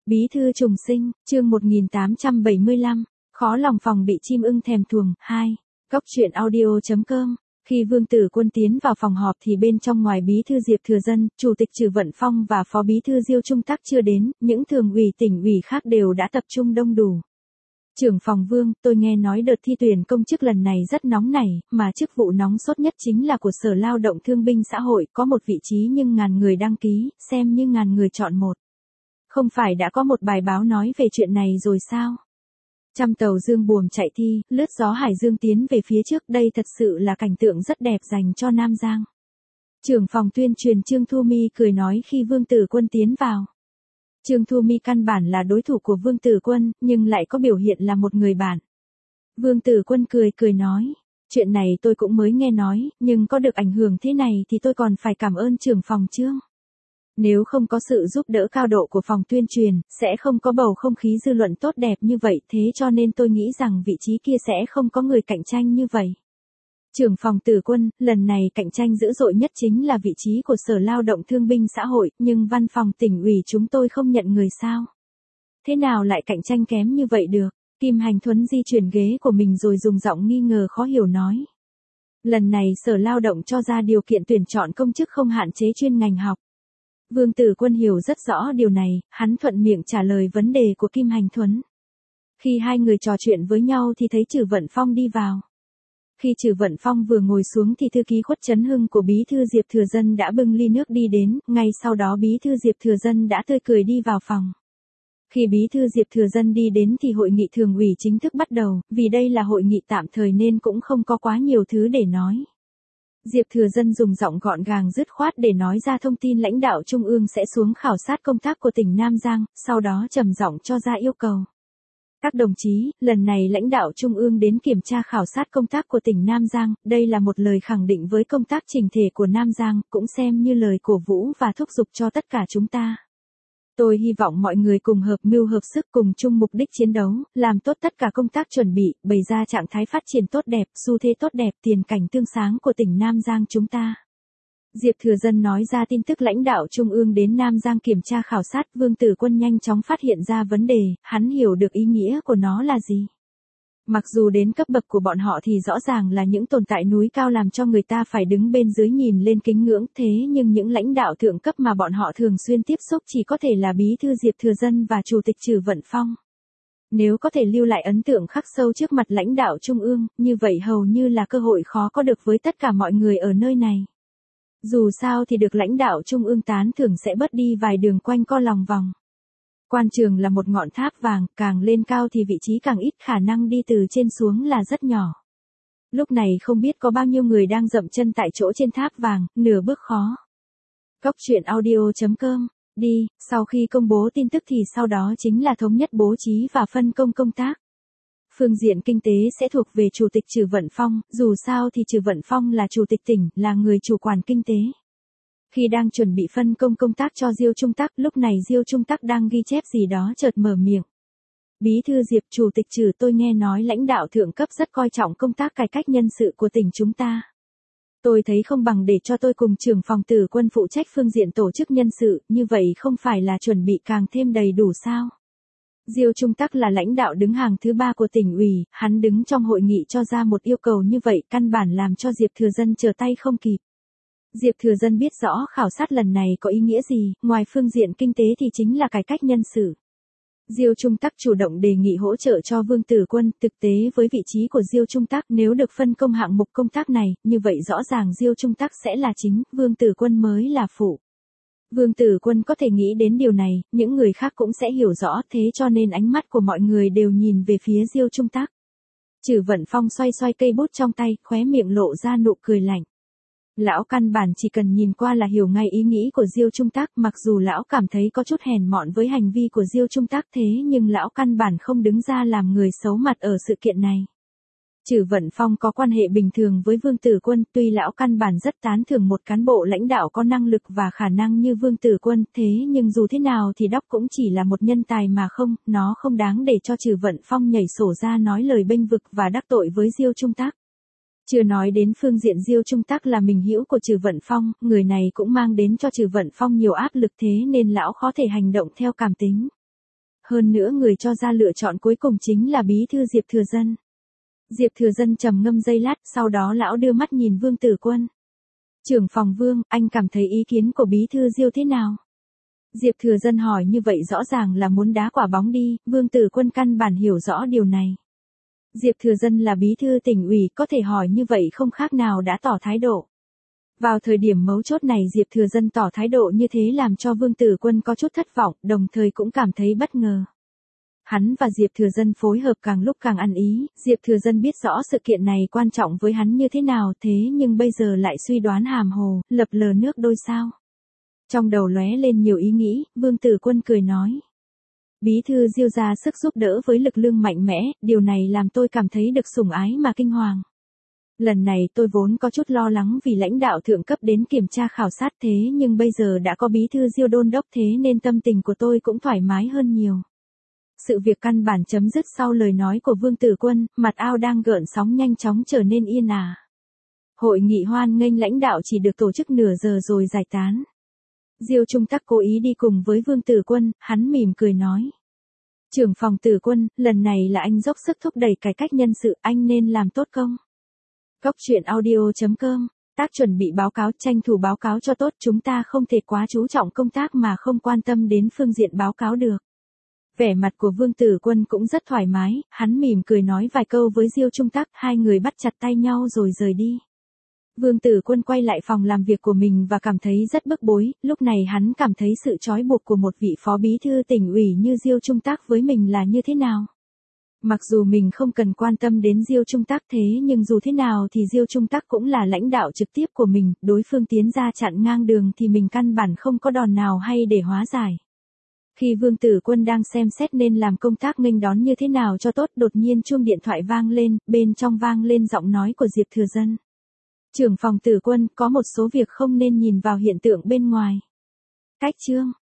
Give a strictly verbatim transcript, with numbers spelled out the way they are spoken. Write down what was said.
Bí thư trùng sinh, chương một nghìn tám trăm bảy mươi lăm, khó lòng phòng bị chim ưng thèm thuồng, hai. Góc truyện audio chấm com. Khi Vương Tử Quân tiến vào phòng họp thì bên trong ngoài bí thư Diệp Thừa Dân, chủ tịch Trử Vận Phong và phó bí thư Diêu Trung Tắc chưa đến, những thường ủy tỉnh ủy khác đều đã tập trung đông đủ. Trưởng phòng Vương, tôi nghe nói đợt thi tuyển công chức lần này rất nóng nảy, mà chức vụ nóng sốt nhất chính là của Sở Lao động Thương binh Xã hội, có một vị trí nhưng ngàn người đăng ký, xem như ngàn người chọn một. Không phải đã có một bài báo nói về chuyện này rồi sao? Trăm tàu dương buồm chạy thi, lướt gió hải dương tiến về phía trước, đây thật sự là cảnh tượng rất đẹp dành cho Nam Giang. Trưởng phòng tuyên truyền Trương Thu My cười nói khi Vương Tử Quân tiến vào. Trương Thu My căn bản là đối thủ của Vương Tử Quân, nhưng lại có biểu hiện là một người bạn. Vương Tử Quân cười cười nói, chuyện này tôi cũng mới nghe nói, nhưng có được ảnh hưởng thế này thì tôi còn phải cảm ơn trưởng phòng Trương. Nếu không có sự giúp đỡ cao độ của phòng tuyên truyền, sẽ không có bầu không khí dư luận tốt đẹp như vậy, thế cho nên tôi nghĩ rằng vị trí kia sẽ không có người cạnh tranh như vậy. Trưởng phòng Tử Quân, lần này cạnh tranh dữ dội nhất chính là vị trí của Sở Lao động Thương binh Xã hội, nhưng văn phòng tỉnh ủy chúng tôi không nhận người sao? Thế nào lại cạnh tranh kém như vậy được? Kim Hành Thuấn di chuyển ghế của mình rồi dùng giọng nghi ngờ khó hiểu nói. Lần này Sở Lao động cho ra điều kiện tuyển chọn công chức không hạn chế chuyên ngành học. Vương Tử Quân hiểu rất rõ điều này, hắn thuận miệng trả lời vấn đề của Kim Hành Thuấn. Khi hai người trò chuyện với nhau thì thấy Trử Vận Phong đi vào. Khi Trử Vận Phong vừa ngồi xuống thì thư ký Khuất Trấn Hưng của bí thư Diệp Thừa Dân đã bưng ly nước đi đến, ngay sau đó bí thư Diệp Thừa Dân đã tươi cười đi vào phòng. Khi bí thư Diệp Thừa Dân đi đến thì hội nghị thường ủy chính thức bắt đầu, vì đây là hội nghị tạm thời nên cũng không có quá nhiều thứ để nói. Diệp Thừa Dân dùng giọng gọn gàng dứt khoát để nói ra thông tin lãnh đạo Trung ương sẽ xuống khảo sát công tác của tỉnh Nam Giang, sau đó trầm giọng cho ra yêu cầu. Các đồng chí, lần này lãnh đạo Trung ương đến kiểm tra khảo sát công tác của tỉnh Nam Giang, đây là một lời khẳng định với công tác chỉnh thể của Nam Giang, cũng xem như lời cổ vũ và thúc giục cho tất cả chúng ta. Tôi hy vọng mọi người cùng hợp mưu hợp sức cùng chung mục đích chiến đấu, làm tốt tất cả công tác chuẩn bị, bày ra trạng thái phát triển tốt đẹp, xu thế tốt đẹp, tiền cảnh tươi sáng của tỉnh Nam Giang chúng ta. Diệp Thừa Dân nói ra tin tức lãnh đạo Trung ương đến Nam Giang kiểm tra khảo sát, Vương Tử Quân nhanh chóng phát hiện ra vấn đề, hắn hiểu được ý nghĩa của nó là gì. Mặc dù đến cấp bậc của bọn họ thì rõ ràng là những tồn tại núi cao làm cho người ta phải đứng bên dưới nhìn lên kính ngưỡng, thế nhưng những lãnh đạo thượng cấp mà bọn họ thường xuyên tiếp xúc chỉ có thể là bí thư Diệp Thừa Dân và chủ tịch Trử Vận Phong. Nếu có thể lưu lại ấn tượng khắc sâu trước mặt lãnh đạo Trung ương, như vậy hầu như là cơ hội khó có được với tất cả mọi người ở nơi này. Dù sao thì được lãnh đạo Trung ương tán thưởng sẽ bớt đi vài đường quanh co lòng vòng. Quan trường là một ngọn tháp vàng, càng lên cao thì vị trí càng ít khả năng đi từ trên xuống là rất nhỏ. Lúc này không biết có bao nhiêu người đang dậm chân tại chỗ trên tháp vàng, nửa bước khó. Góc truyện audio chấm com, đi, sau khi công bố tin tức thì sau đó chính là thống nhất bố trí và phân công công tác. Phương diện kinh tế sẽ thuộc về Chủ tịch Trử Vận Phong, dù sao thì Trử Vận Phong là Chủ tịch tỉnh, là người chủ quản kinh tế. Khi đang chuẩn bị phân công công tác cho Diêu Trung Tắc, lúc này Diêu Trung Tắc đang ghi chép gì đó chợt mở miệng. Bí thư Diệp, Chủ tịch Trử, tôi nghe nói lãnh đạo thượng cấp rất coi trọng công tác cải cách nhân sự của tỉnh chúng ta. Tôi thấy không bằng để cho tôi cùng trưởng phòng Tử Quân phụ trách phương diện tổ chức nhân sự, như vậy không phải là chuẩn bị càng thêm đầy đủ sao? Diêu Trung Tắc là lãnh đạo đứng hàng thứ ba của tỉnh ủy, hắn đứng trong hội nghị cho ra một yêu cầu như vậy căn bản làm cho Diệp Thừa Dân trở tay không kịp. Diệp Thừa Dân biết rõ khảo sát lần này có ý nghĩa gì, ngoài phương diện kinh tế thì chính là cải cách nhân sự. Diêu Trung Tắc chủ động đề nghị hỗ trợ cho Vương Tử Quân, thực tế với vị trí của Diêu Trung Tắc nếu được phân công hạng mục công tác này, như vậy rõ ràng Diêu Trung Tắc sẽ là chính, Vương Tử Quân mới là phụ. Vương Tử Quân có thể nghĩ đến điều này, những người khác cũng sẽ hiểu rõ, thế cho nên ánh mắt của mọi người đều nhìn về phía Diêu Trung Tắc. Trử Vận Phong xoay xoay cây bút trong tay, khóe miệng lộ ra nụ cười lạnh. Lão căn bản chỉ cần nhìn qua là hiểu ngay ý nghĩ của Diêu Trung Tắc, mặc dù lão cảm thấy có chút hèn mọn với hành vi của Diêu Trung Tắc thế nhưng lão căn bản không đứng ra làm người xấu mặt ở sự kiện này. Trử Vận Phong có quan hệ bình thường với Vương Tử Quân, tuy lão căn bản rất tán thưởng một cán bộ lãnh đạo có năng lực và khả năng như Vương Tử Quân, thế nhưng dù thế nào thì Đốc cũng chỉ là một nhân tài mà không, nó không đáng để cho Trử Vận Phong nhảy sổ ra nói lời bênh vực và đắc tội với Diêu Trung Tắc. Chưa nói đến phương diện Diêu Trung Tắc là mình hữu của Trử Vận Phong, người này cũng mang đến cho Trử Vận Phong nhiều áp lực thế nên lão khó thể hành động theo cảm tính. hơn nữa người cho ra lựa chọn cuối cùng chính là bí thư Diệp Thừa Dân. Diệp Thừa Dân trầm ngâm giây lát, sau đó lão đưa mắt nhìn Vương Tử Quân. Trưởng phòng Vương, anh cảm thấy ý kiến của bí thư Diêu thế nào? Diệp Thừa Dân hỏi như vậy rõ ràng là muốn đá quả bóng đi, Vương Tử Quân căn bản hiểu rõ điều này. Diệp Thừa Dân là bí thư tỉnh ủy, có thể hỏi như vậy không khác nào đã tỏ thái độ. Vào thời điểm mấu chốt này Diệp Thừa Dân tỏ thái độ như thế làm cho Vương Tử Quân có chút thất vọng, đồng thời cũng cảm thấy bất ngờ. Hắn và Diệp Thừa Dân phối hợp càng lúc càng ăn ý, Diệp Thừa Dân biết rõ sự kiện này quan trọng với hắn như thế nào, thế nhưng bây giờ lại suy đoán hàm hồ, lập lờ nước đôi sao. Trong đầu lóe lên nhiều ý nghĩ, Vương Tử Quân cười nói. Bí thư Diêu ra sức giúp đỡ với lực lượng mạnh mẽ, điều này làm tôi cảm thấy được sủng ái mà kinh hoàng. Lần này tôi vốn có chút lo lắng vì lãnh đạo thượng cấp đến kiểm tra khảo sát thế nhưng bây giờ đã có bí thư Diêu đôn đốc thế nên tâm tình của tôi cũng thoải mái hơn nhiều. Sự việc căn bản chấm dứt sau lời nói của Vương Tử Quân, mặt ao đang gợn sóng nhanh chóng trở nên yên ả. Hội nghị hoan nghênh lãnh đạo chỉ được tổ chức nửa giờ rồi giải tán. Diêu Trung Tắc cố ý đi cùng với Vương Tử Quân, hắn mỉm cười nói. Trưởng phòng Tử Quân, lần này là anh dốc sức thúc đẩy cải cách nhân sự, anh nên làm tốt công. Góc truyện audio chấm com, tác chuẩn bị báo cáo, tranh thủ báo cáo cho tốt, chúng ta không thể quá chú trọng công tác mà không quan tâm đến phương diện báo cáo được. Vẻ mặt của Vương Tử Quân cũng rất thoải mái, hắn mỉm cười nói vài câu với Diêu Trung Tắc, hai người bắt chặt tay nhau rồi rời đi. Vương Tử Quân quay lại phòng làm việc của mình và cảm thấy rất bức bối, lúc này hắn cảm thấy sự trói buộc của một vị phó bí thư tỉnh ủy như Diêu Trung Tắc với mình là như thế nào. Mặc dù mình không cần quan tâm đến Diêu Trung Tắc thế nhưng dù thế nào thì Diêu Trung Tắc cũng là lãnh đạo trực tiếp của mình, đối phương tiến ra chặn ngang đường thì mình căn bản không có đòn nào hay để hóa giải. Khi Vương Tử Quân đang xem xét nên làm công tác nghênh đón như thế nào cho tốt, đột nhiên chuông điện thoại vang lên, bên trong vang lên giọng nói của Diệp Thừa Dân. Trưởng phòng Tử Quân, có một số việc không nên nhìn vào hiện tượng bên ngoài. Cách chương